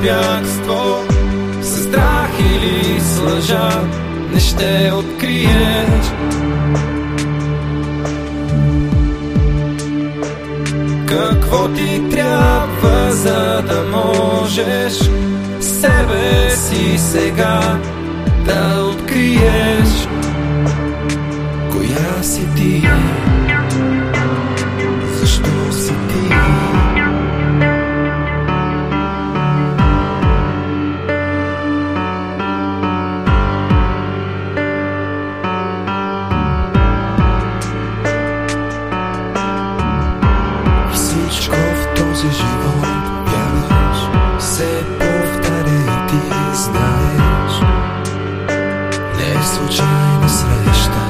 бягство, със страх или с лъжа не ще откриеш. Какво ти трябва, за да можеш себе си сега да откриеш? Коя си ти? Защо си ти? Всичко в този живот вярваш, се повтаря и ти знаеш, не е случайна среща.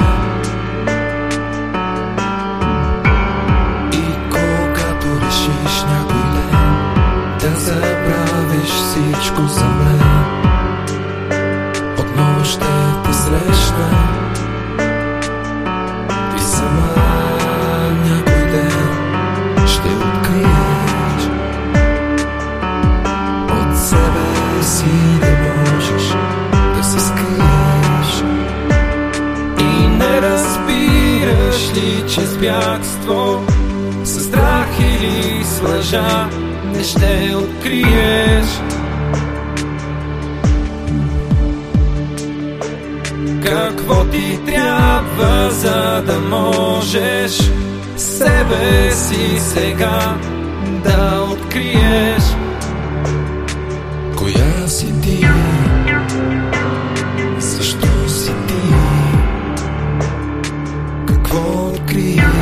И когато решиш някой ден да забравиш всичко за мен, отново ще те срещна. Ти сама някой ден ще откриеш от себе си, не можеш да се скриеш. И не разбираш ли, че с бягство, със страх или с лъжа не ще откриеш? Какво ти трябва, за да можеш себе си сега да откриеш? Коя си ти? Защо си ти? Какво откриеш?